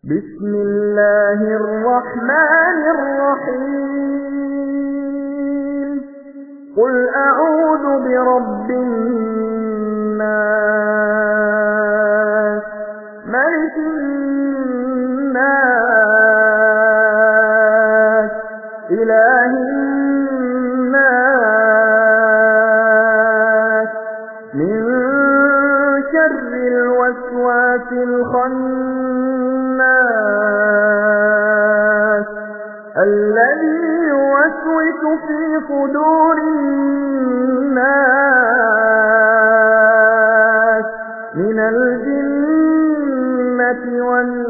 بسم الله الرحمن الرحيم قل أعوذ برب الناس ملك الناس إله الناس من شر الوسواس الخناس الذي يوسوس في صدور الناس من الجنة والناس